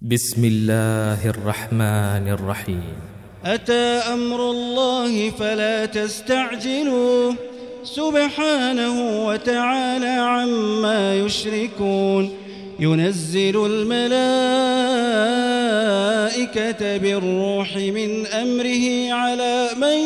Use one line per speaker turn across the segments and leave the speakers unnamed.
بسم الله الرحمن الرحيم.
أتى أمر الله فلا تستعجلوه سبحانه وتعالى عما يشركون. ينزل الملائكة بالروح من أمره على من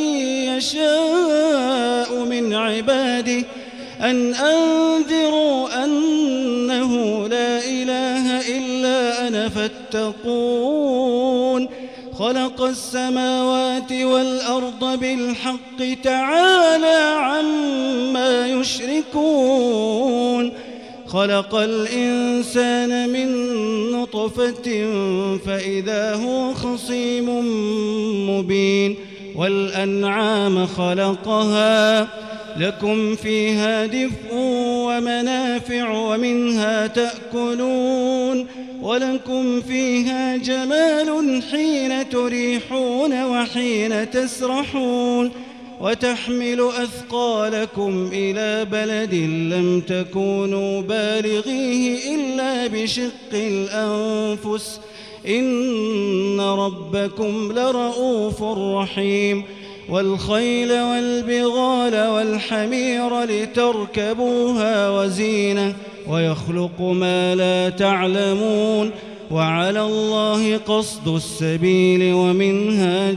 يشاء من عباده أن أنذروا أنه لا إله إلا أنا فاتقون. خلق السماوات والأرض بالحق تعالى عما يشركون. خلق الإنسان من نطفة فإذا هو خصيم مبين. والأنعام خلقها لكم فيها دفء ومنافع ومنها تأكلون ولكم فيها جمال حين تريحون وحين تسرحون. وتحمل أثقالكم إلى بلد لم تكونوا بالغيه إلا بشق الأنفس إن ربكم لرؤوف رحيم. والخيل والبغال والحمير لتركبوها وزينة ويخلق ما لا تعلمون. وعلى الله قصد السبيل ومنها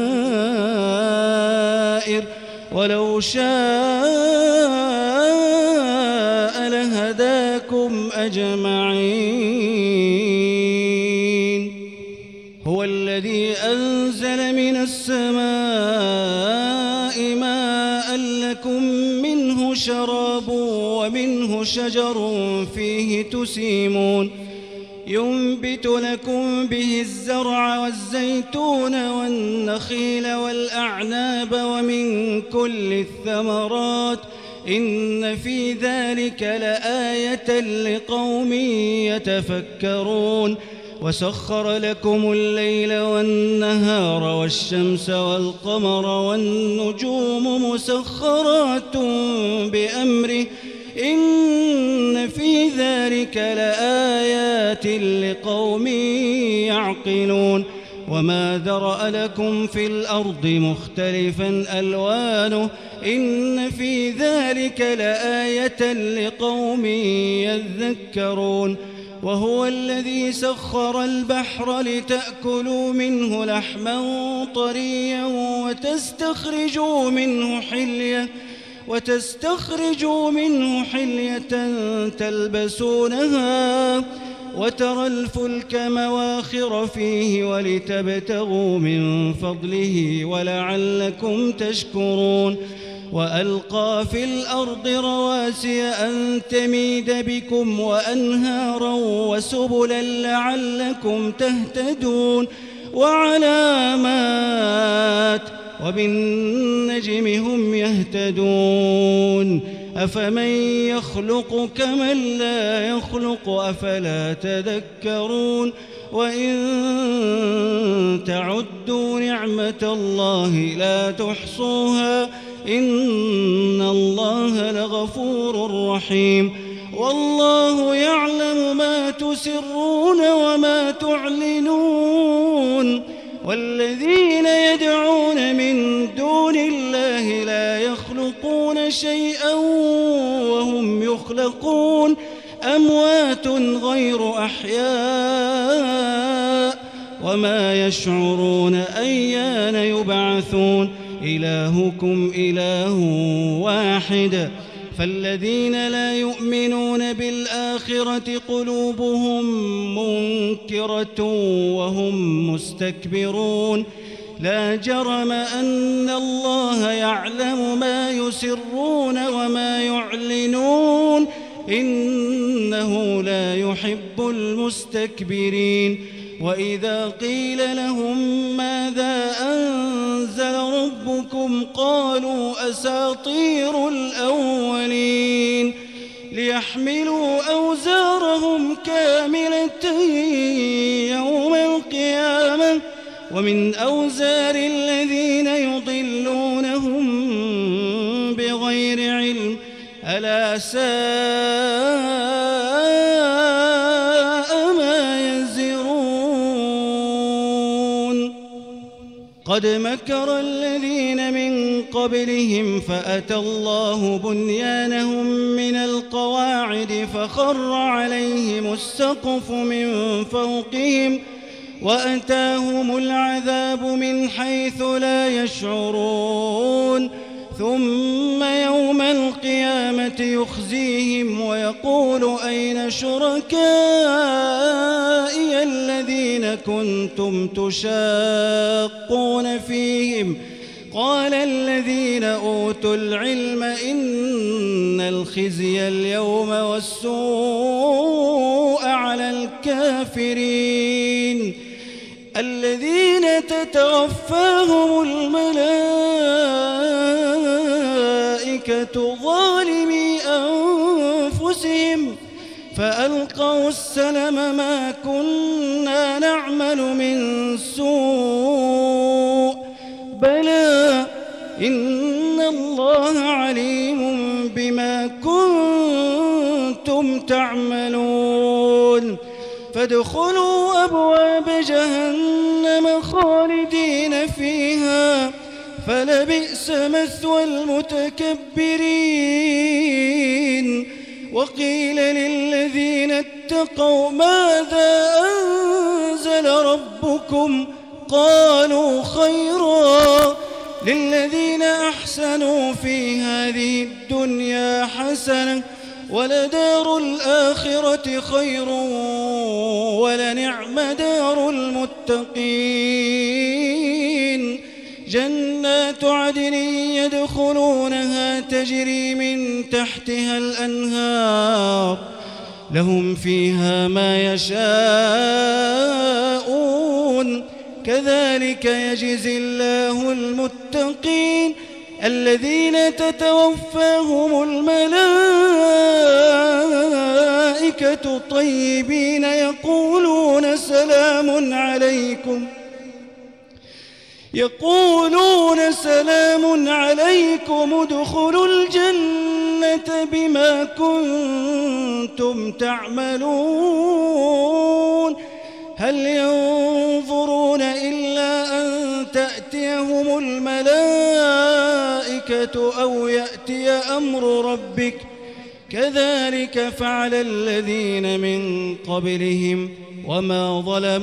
جائر ولو شاء لهداكم أجمعين. هو الذي أنزل من السماء ماء لكم منه شراب ومنه شجر فيه تسيمون. ينبت لكم به الزرع والزيتون والنخيل والأعناب ومن كل الثمرات إن في ذلك لآية لقوم يتفكرون. وسخر لكم الليل والنهار والشمس والقمر والنجوم مسخرات بأمره إن في ذلك لآيات لقوم يعقلون. وما ذرأ لكم في الأرض مختلفا ألوانه إن في ذلك لآية لقوم يذكرون. وهو الذي سخر البحر لتأكلوا منه لحما طريا وتستخرجوا منه حلية تلبسونها وترى الفلك مواخر فيه ولتبتغوا من فضله ولعلكم تشكرون. وألقى في الأرض رواسي أن تميد بكم وأنهارا وسبلا لعلكم تهتدون. وعلامات وبالنجم هم يهتدون. أفمن يخلق كمن لا يخلق أفلا تذكرون. وإن تعدوا نعمة الله لا تحصوها إن الله لغفور رحيم. والله يعلم ما تسرون وما تعلنون. والذين يدعون من دون الله لا يخلقون شيئا وهم يخلقون أموات غير أحياء وما يشعرون أيان يبعثون. إلهكم إله واحد. فالذين لا يؤمنون بالآخرة قلوبهم منكرة وهم مستكبرون. لا جرم أن الله يعلم ما يسرون وما يعلنون إنه لا يحب المستكبرين. وإذا قيل لهم ماذا أنزل ربكم قالوا أساطير الأولين. ليحملوا أوزارهم كاملة يوم القيامة ومن أوزار الذين يضلونهم بغير علم ألا ساء ما يزرون. قد مكر الذين من قبلهم فأتى الله بنيانهم من القواعد فخر عليهم السقف من فوقهم وأتاهم العذاب من حيث لا يشعرون ثم يوم القيامة يخزيهم ويقول أين شركائي الذين كنتم تشاقون فيهم قال الذين أوتوا العلم إن الخزي اليوم والسوء على الكافرين الذين تتوفاهم الملائكة ظالمي أنفسهم فألقوا السلم ما كنا نعمل من سوء بلى إن الله عليم بما كنتم تعملون فادخلوا أبواب جهنم خالدين فيها فلبئس مثوى المتكبرين وقيل للذين اتقوا ماذا أنزل ربكم قالوا خيرا للذين أحسنوا في هذه الدنيا حسنة ولدار الآخرة خير ولنعم دار المتقين جنات عدن يدخلونها تجري من تحتها الأنهار لهم فيها ما يشاءون كذلك يجزي الله المتقين الذين تتوفاهم الملائكة طيبين يقولون سلام عليكم ادخلوا الجنة بما كنتم تعملون هل ينظرون إلا أن تأتيهم الملائكة أو يأتي أمر ربك كذلك فعل الذين من قبلهم وما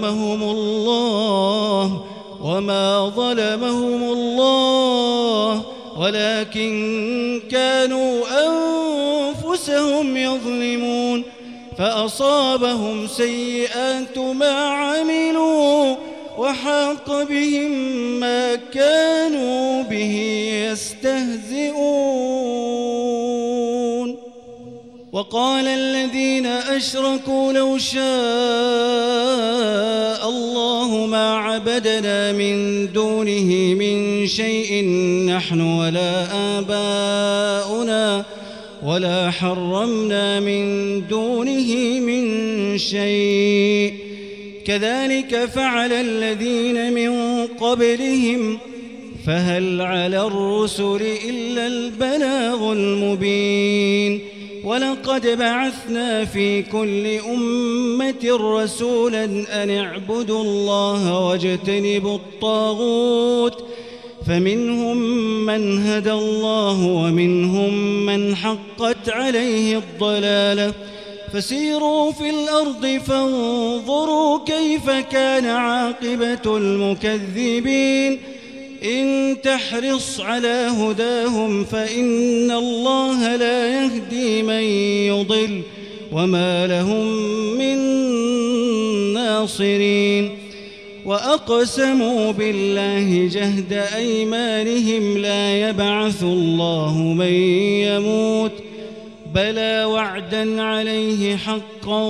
ظلمهم الله ولكن كانوا أنفسهم يظلمون فأصابهم سيئات ما عملوا وحاق بهم ما كانوا به يستهزئون وقال الذين أشركوا لو شاء الله ما عبدنا من دونه من شيء نحن ولا آباؤنا ولا حرمنا من دونه من شيء كذلك فعل الذين من قبلهم فهل على الرسل إلا البلاغ المبين ولقد بعثنا في كل أمة رسولا أن اعبدوا الله واجتنبوا الطاغوت فمنهم من هدى الله ومنهم من حقت عليه الضلالة فسيروا في الأرض فانظروا كيف كان عاقبة المكذبين إن تحرص على هداهم فإن الله لا يهدي من يضل وما لهم من ناصرين وأقسموا بالله جهد أيمانهم لا يبعث الله من يموت بلى وعدا عليه حقا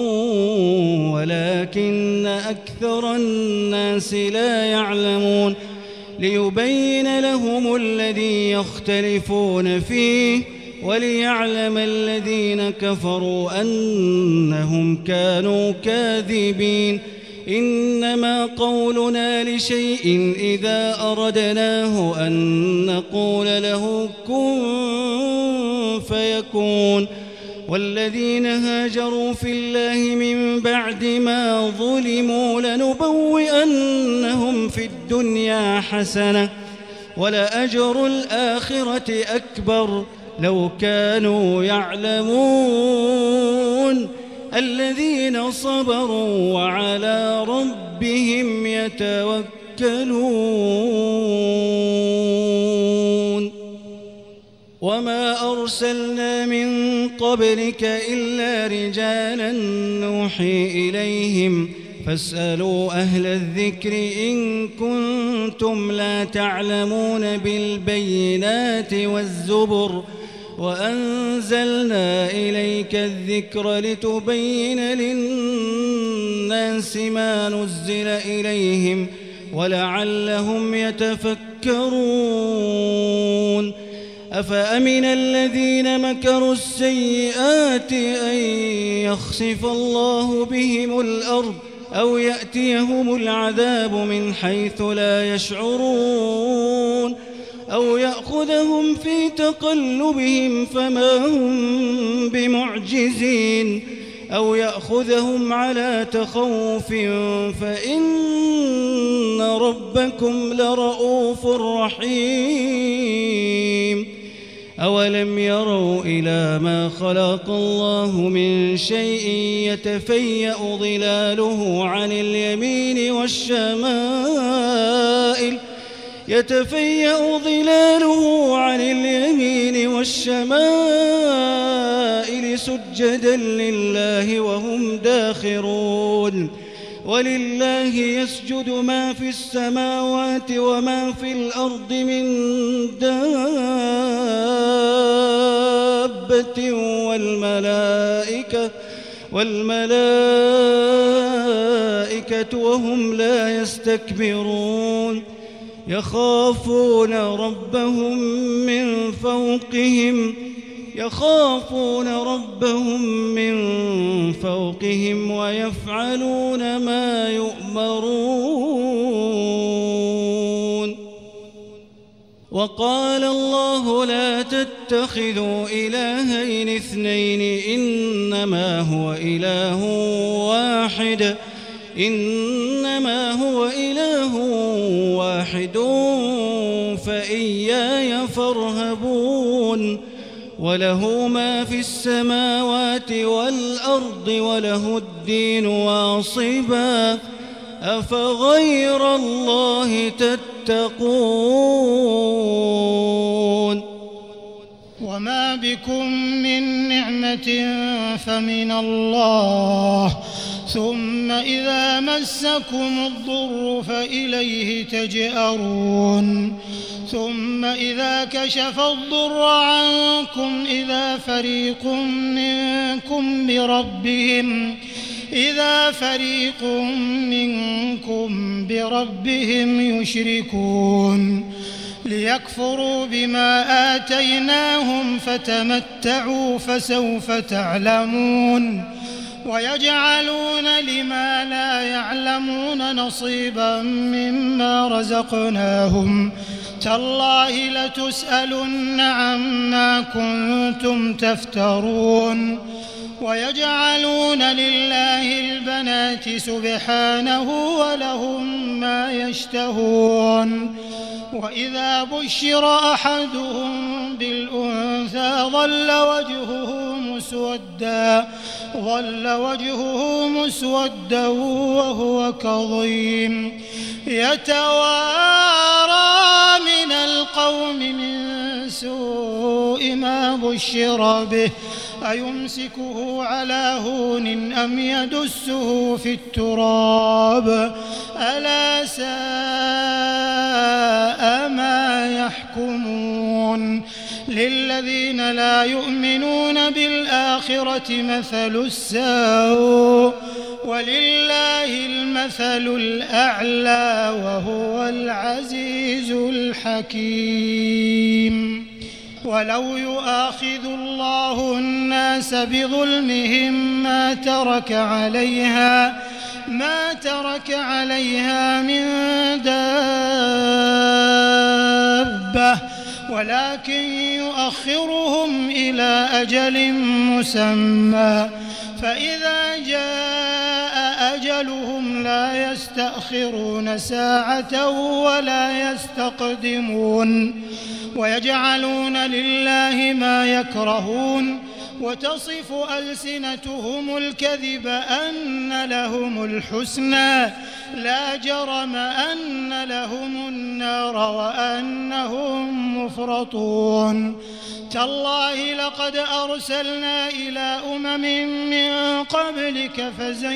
ولكن أكثر الناس لا يعلمون ليبين لهم الذي يختلفون فيه وليعلم الذين كفروا أنهم كانوا كاذبين إنما قولنا لشيء إذا أردناه أن نقول له كن فيكون والذين هاجروا في الله من بعد ما ظلموا لنبوئنهم في الدنيا حسنة ولأجر الآخرة أكبر لو كانوا يعلمون الذين صبروا وعلى ربهم يتوكلون وما أرسلنا من قبلك إلا رجالا نوحي إليهم فاسألوا أهل الذكر إن كنتم لا تعلمون بالبينات والزبر وأنزلنا إليك الذكر لتبين للناس ما نزل إليهم ولعلهم يتفكرون أفأمن الذين مكروا السيئات أن يخسف الله بهم الأرض أو يأتيهم العذاب من حيث لا يشعرون أو يأخذهم في تقلبهم فما هم بمعجزين أو يأخذهم على تخوف فإن ربكم لرؤوف رحيم أولم يروا إلى ما خلق الله من شيء يتفيأ ظلاله عن اليمين والشمائل سجدا لله وهم داخرون ولله يسجد ما في السماوات وما في الأرض من دابة والملائكة وهم لا يستكبرون يخافون ربهم من فوقهم ويفعلون ما يؤمرون وقال الله لا تتخذوا إلهين اثنين إنما هو إله واحد فإياي فارهبون وله ما في السماوات والأرض وله الدين واصبا أفغير الله تتقون
وما بكم من نعمة فمن الله ثم إذا مسكم الضر فإليه تجأرون ثم إذا كشف الضر عنكم إذا فريق منكم بربهم يشركون ليكفروا بما آتيناهم فتمتعوا فسوف تعلمون ويجعلون لما لا يعلمون نصيبا مما رزقناهم تالله لتسألن عما كنتم تفترون ويجعلون لله البنات سبحانه ولهم ما يشتهون وإذا بشر أحدهم بالأنثى ظل وجهه مسودا وهو كظيم يتوارى من القوم من سوء ما بشر به أيمسكه على هون أم يدسه في التراب ألا ساء ما يحكمون للذين لا يؤمنون بالآخرة مثل السوء ولله المثل الأعلى وهو العزيز الحكيم ولو يؤاخذ الله الناس بظلمهم ما ترك عليها من دابة ولكن يؤخرهم إلى أجل مسمى فإذا جاء أجلهم لا يستأخرون ساعة ولا يستقدمون ويجعلون لله ما يكرهون وتصف ألسنتهم الكذب أن لهم الحسنى لا جرم أن لهم النار وأنهم مفرطون تالله لقد أرسلنا إلى من قبلك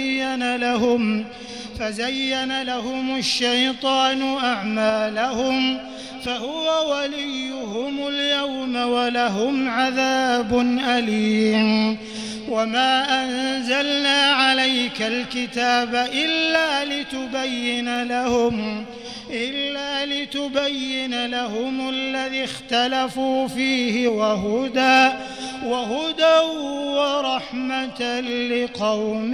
فزين لهم الشيطان أعمالهم فهو وليهم اليوم ولهم عذاب أليم وما أنزلنا عليك الكتاب إلا لتبين لهم الذي اختلفوا فيه وهدى ورحمة لقوم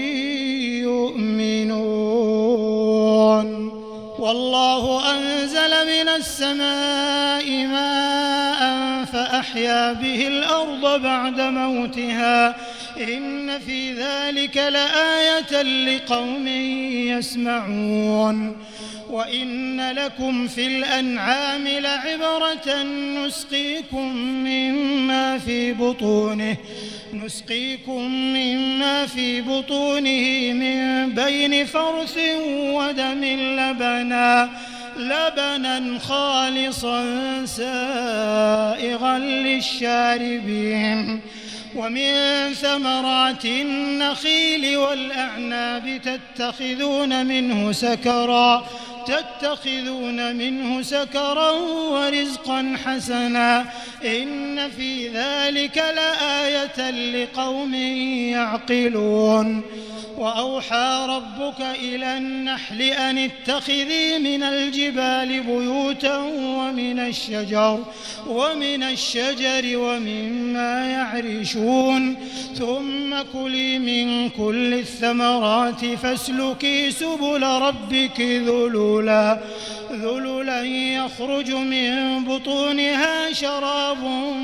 يؤمنون والله أنزل من السماء ماء فأحيا به الأرض بعد موتها إن في ذلك لآية لقوم يسمعون وإن لكم في الأنعام لعبرة نسقيكم مما في بطونه من بين فرث ودم لبنا خالصا سائغا للشاربين ومن ثمرات النخيل والأعناب تتخذون منه سكرا ورزقا حسنا إن في ذلك لآية لقوم يعقلون وأوحى ربك إلى النحل أن اتخذي من الجبال بيوتا ومن الشجر ومما يعرشون ثم كلي من كل الثمرات فاسلكي سبل ربك ذللا يخرج من بطونها شراب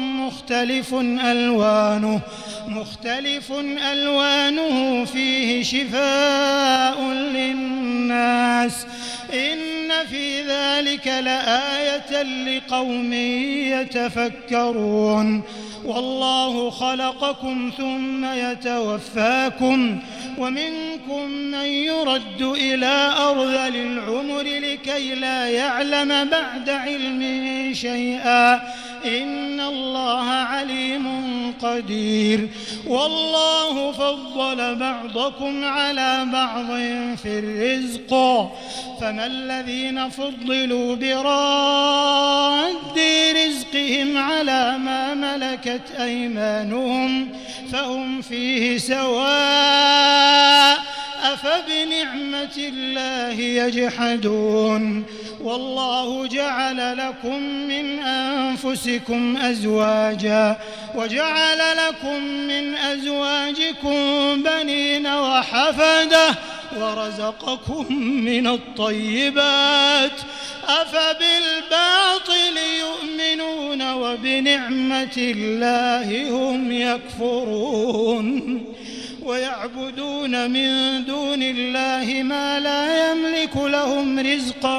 مختلف ألوانه فيه شفاء للناس إن في ذلك لآية لقوم يتفكرون والله خلقكم ثم يتوفاكم ومنكم من يرد إلى أرذل العمر لكي لا يعلم بعد علم شيئا إن الله عليم قدير والله فضل بعضكم على بعض في الرزق فما الذين فضلوا براد رزقهم على ما ملكت أيمانهم فهم فيه سواء أفبنعمة الله يجحدون والله جعل لكم من أنفسكم أزواجا وجعل لكم من أزواجكم بنين وحفدة ورزقكم من الطيبات أفبالباطل يؤمنون وبنعمة الله هم يكفرون ويعبدون من دون الله ما لا يملك لهم رزقا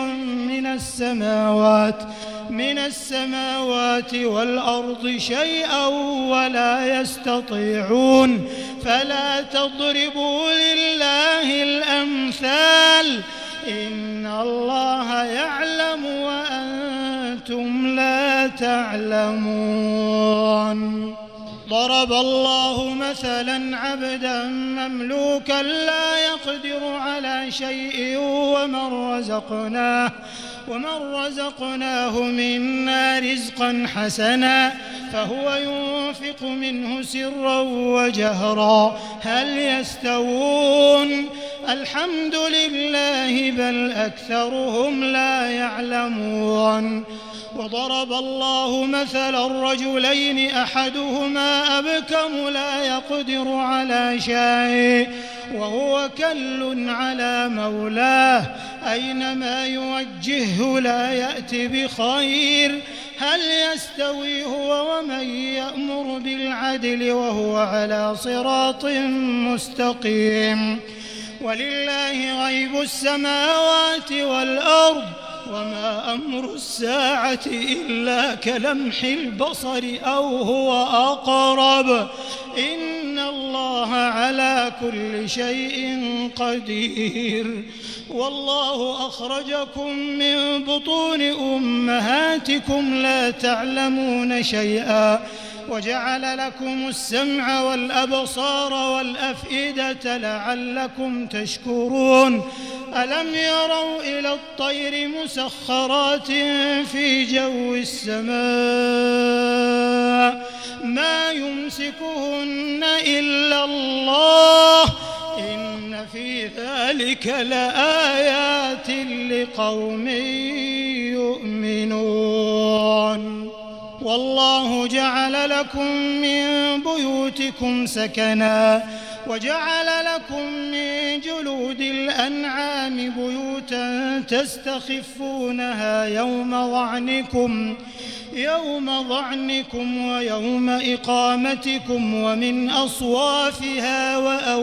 من السماوات والأرض شيئا ولا يستطيعون فلا تضربوا لله الأمثال إن الله يعلم وأنتم لا تعلمون ضرب الله مثلا عبدا مملوكا لا يقدر على شيء ومن رزقناه منا رزقا حسنا فهو ينفق منه سرا وجهرا هل يستوون الحمد لله بل أكثرهم لا يعلمون وضرب الله مثلا الرجلين أحدهما أبكم لا يقدر على شيء وهو كل على مولاه أينما يوجهه لا يأتي بخير هل يستوي هو ومن يأمر بالعدل وهو على صراط مستقيم ولله غيب السماوات والأرض وما أمر الساعة إلا كلمح البصر أو هو أقرب إن الله على كل شيء قدير والله أخرجكم من بطون أمهاتكم لا تعلمون شيئا وجعل لكم السمع والأبصار والأفئدة لعلكم تشكرون ألم يروا إلى الطير مسخرات في جو السماء ما يمسكهن إلا الله إن في ذلك لآيات لقوم يؤمنون والله جعل لكم من بيوتكم سكنا وجعل لكم من جلود الأنعام بيوتا تستخفونها يوم ظعنكم ويوم إقامتكم ومن أصوافها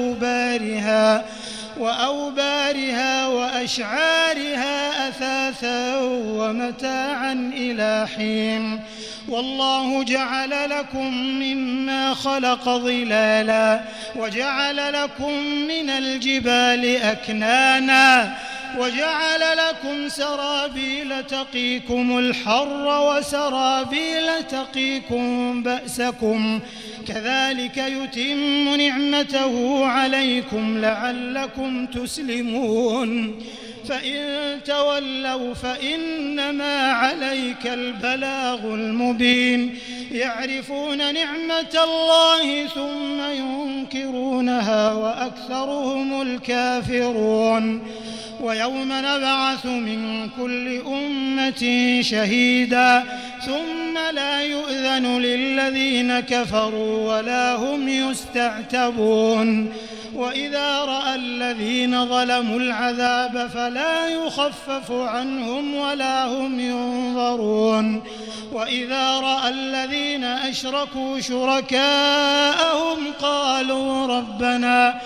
وأوبارها وأشعارها أثاثا ومتاعا إلى حين والله جعل لكم مما خلق ظلالا وجعل لكم من الجبال أكنانا وجعل لكم سرابيل تقيكم الحر وسرابيل تقيكم بأسكم كذلك يتم نعمته عليكم لعلكم تسلمون فإن تولوا فإنما عليك البلاغ المبين يعرفون نعمة الله ثم ينكرونها وأكثرهم الكافرون ويوم نبعث من كل أمة شهيدا ثم لا يؤذن للذين كفروا ولا هم يستعتبون وإذا رأى الذين ظلموا العذاب فلا يخفف عنهم ولا هم ينظرون وإذا رأى الذين أشركوا شركاءهم قالوا ربنا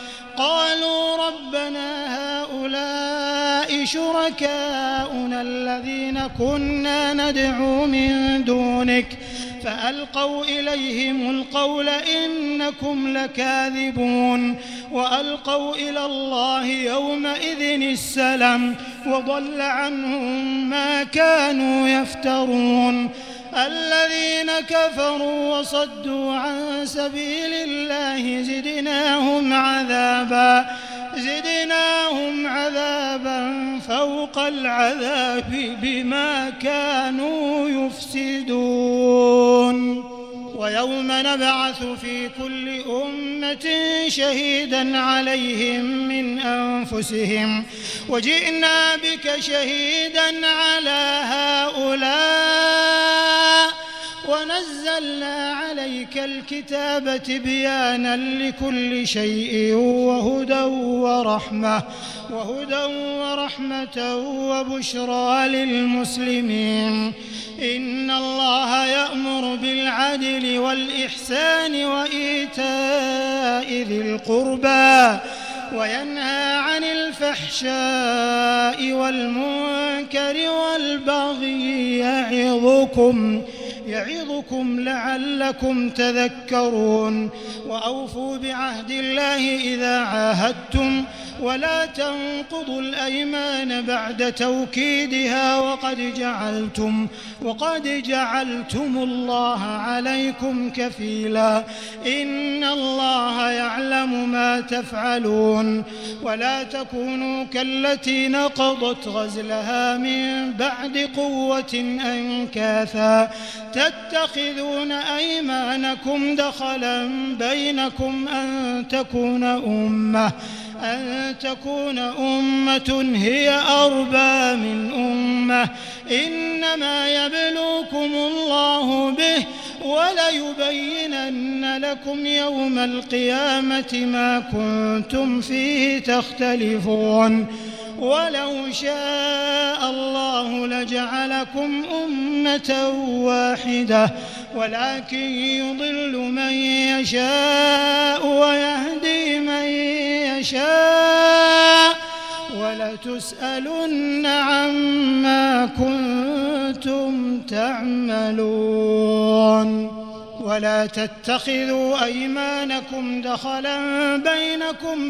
هؤلاء شركاؤنا الذين كنا ندعو من دونك فألقوا إليهم القول إنكم لكاذبون وألقوا إلى الله يومئذ السلم وضل عنهم ما كانوا يفترون الذين كفروا وصدوا عن سبيل الله زدناهم عذابا فوق العذاب بما كانوا يفسدون ويوم نبعث في كل أمة شهيدا عليهم من أنفسهم وجئنا بك شهيدا على هؤلاء ونزلنا عليك الكتاب تبيانا لكل شيء وهدى ورحمة وبشرى للمسلمين إن الله يأمر بالعدل والإحسان وإيتاء ذي القربى وينهى عن الفحشاء والمنكر والبغي يعظكم لعلكم تذكرون وأوفوا بعهد الله إذا عاهدتم ولا تنقضوا الأيمان بعد توكيدها وقد جعلتم الله عليكم كفيلا إن الله يعلم ما تفعلون ولا تكونوا كالتي نقضت غزلها من بعد قوة أنكاثا تتخذون أيمانكم دخلا بينكم أن تكون أمة هي أربى من أمة إنما يبلوكم الله به وليبينن لكم يوم القيامة ما كنتم فيه تختلفون ولو شاء الله لجعلكم أمة واحدة ولكن يضل من يشاء ويهدي من يشاء ولتسألن عما كنتم تعملون. ولا تتخذوا أيمانكم دخلا بينكم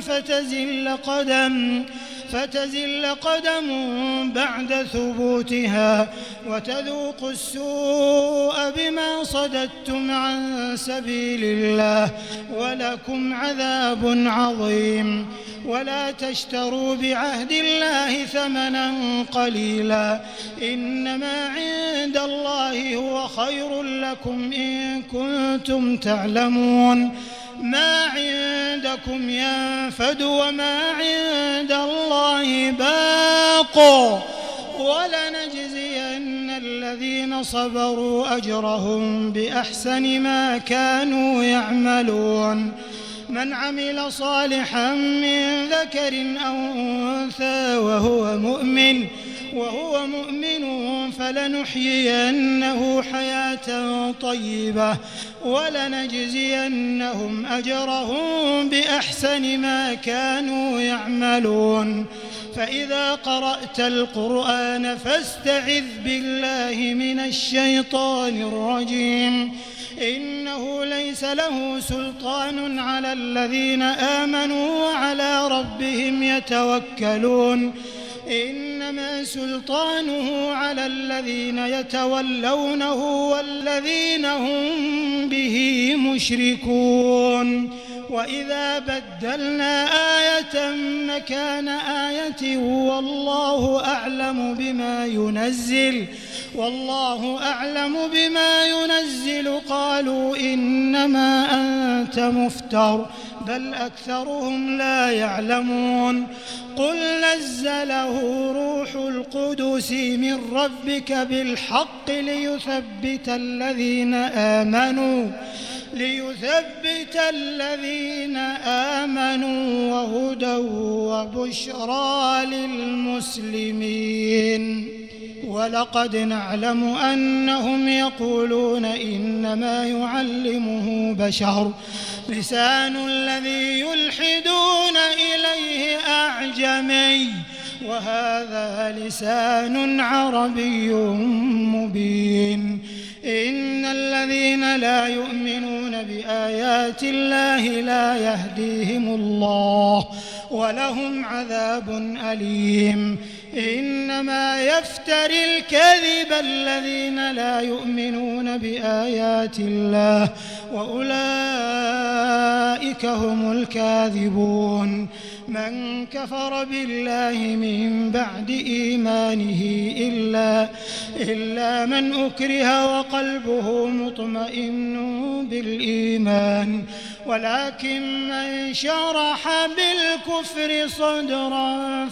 فتزل قدم بعد ثبوتها وتذوقوا السوء بما صددتم عن سبيل الله ولكم عذاب عظيم. ولا تشتروا بعهد الله ثمنا قليلا إنما عند الله هو خير لكم إن كنتم تعلمون. ما عندكم ينفد وما عند الله باق ولنجزين الذين صبروا أجرهم بأحسن ما كانوا يعملون. من عمل صالحا من ذكر أو أنثى وهو مؤمن فلنحيينه حياة طيبة ولنجزينهم أجرهم بأحسن ما كانوا يعملون. فإذا قرأت القرآن فاستعذ بالله من الشيطان الرجيم إنه ليس له سلطان على الذين آمنوا وعلى ربهم يتوكلون. إنما سلطانه على الذين يتولونه والذين هم به مشركون. وإذا بدلنا آية مكان آية والله أعلم بما ينزل قالوا إنما أنت مفتر بل أكثرهم لا يعلمون. قل نزله روح القدس من ربك بالحق ليثبت الذين آمنوا وهدى وبشرى للمسلمين. ولقد نعلم أنهم يقولون إنما يعلمه بشر لسان الذي يلحدون إليه أعجمي وهذا لسان عربي مبين. إن الذين لا يؤمنون بآيات الله لا يهديهم الله ولهم عذاب أليم. إنما يفتري الكذب الذين لا يؤمنون بآيات الله وأولئك هم الكاذبون. من كفر بالله من بعد إيمانه إلا من أكره وقلبه مطمئن بالإيمان ولكن من شرح بالكفر صدرا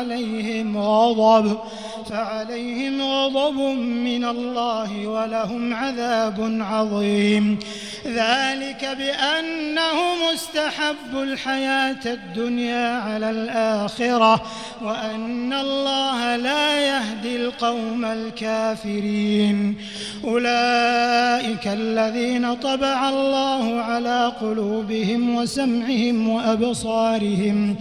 فعليهم غضب من الله ولهم عذاب عظيم. ذلك بأنهم استحبوا الحياة الدنيا على الآخرة وأن الله لا يهدي القوم الكافرين. أولئك الذين طبع الله على قلوبهم وسمعهم وأبصارهم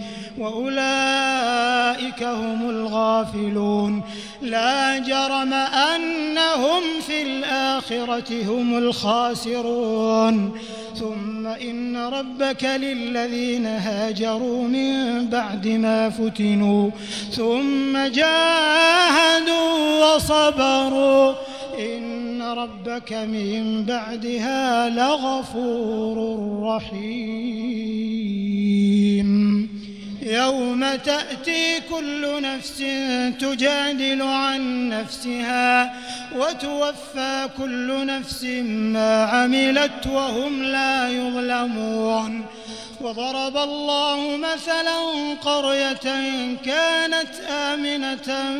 وأولئك هم الغافلون. لا جرم أنهم في الآخرة هم الخاسرون. ثم إن ربك للذين هاجروا من بعد ما فتنوا ثم جاهدوا وصبروا إن ربك من بعدها لغفور رحيم. يوم تأتي كل نفس تجادل عن نفسها وتوفى كل نفس ما عملت وهم لا يظلمون. وضرب الله مثلا قرية كانت آمنة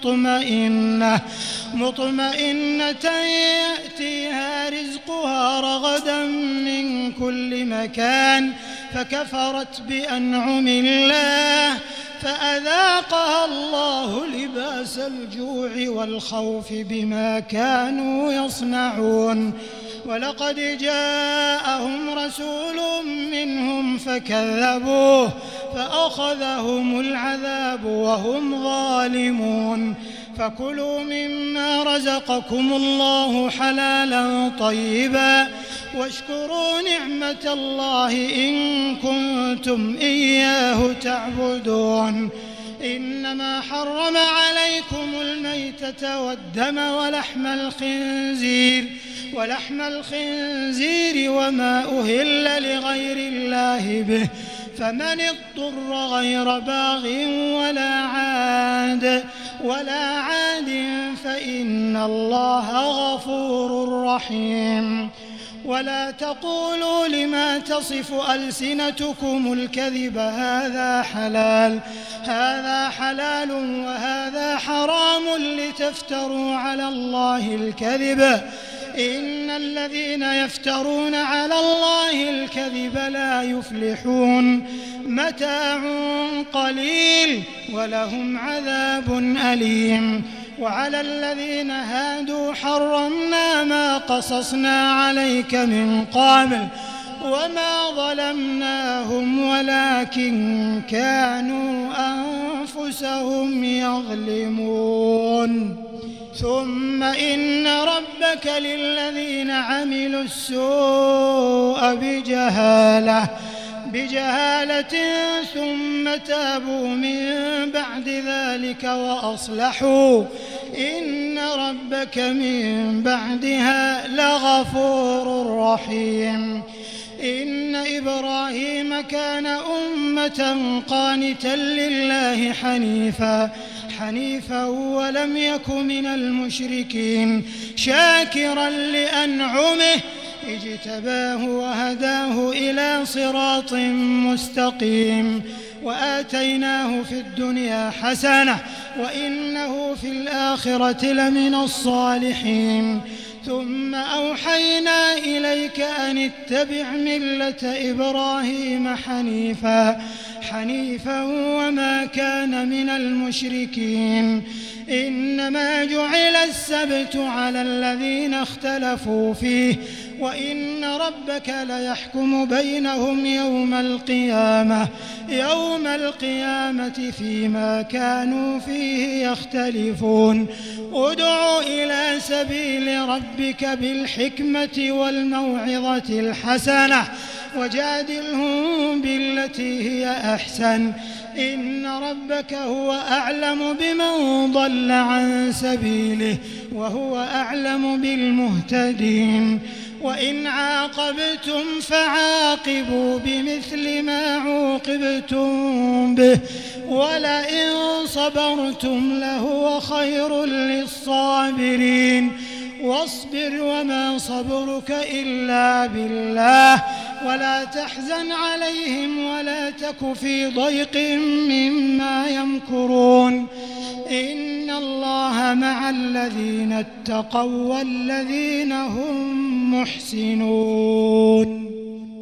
مطمئنة يأتيها رزقها رغدا من كل مكان فكفرت بأنعم الله فأذاقها الله لباس الجوع والخوف بما كانوا يصنعون. ولقد جاءهم رسول منهم فكذبوه فأخذهم العذاب وهم ظالمون. فكلوا مما رزقكم الله حلالا طيبا واشكروا نعمة الله إن كنتم إياه تعبدون. إنما حرم عليكم الميتة والدم ولحم الخنزير وما أهل لغير الله به، فمن اضطر غير باغ ولا عاد فإن الله غفور رحيم. ولا تقولوا لما تصف ألسنتكم الكذب هذا حلال وهذا حرام لتفتروا على الله الكذب، إن الذين يفترون على الله الكذب لا يفلحون. متاع قليل ولهم عذاب أليم. وعلى الذين هادوا حرمنا ما قصصنا عليك من قبل وما ظلمناهم ولكن كانوا أنفسهم يظلمون. ثم إن ربك للذين عملوا السوء بجهالة ثم تابوا من بعد ذلك وأصلحوا إن ربك من بعدها لغفور رحيم. إن إبراهيم كان أمة قانتا لله حنيفا ولم يك من المشركين، شاكرا لأنعمه اجتباه وهداه إلى صراط مستقيم. وآتيناه في الدنيا حسنة وإنه في الآخرة لمن الصالحين. ثم أوحينا إليك أن اتبع ملة إبراهيم حنيفا وما كان من المشركين. إنما جعل السبت على الذين اختلفوا فيه وإن ربك ليحكم بينهم يوم القيامة فيما كانوا فيه يختلفون. ادع إلى سبيل ربك بالحكمة والموعظة الحسنة وجادلهم بالتي هي أحسن، إن ربك هو أعلم بمن ضل عن سبيله وهو أعلم بالمهتدين. وإن عاقبتم فعاقبوا بمثل ما عوقبتم به ولئن صبرتم لهو خير للصابرين. واصبر وما صبرك إلا بالله ولا تحزن عليهم ولا تك في ضيق مما يمكرون. إن الله مع الذين اتقوا والذين هم محسنون.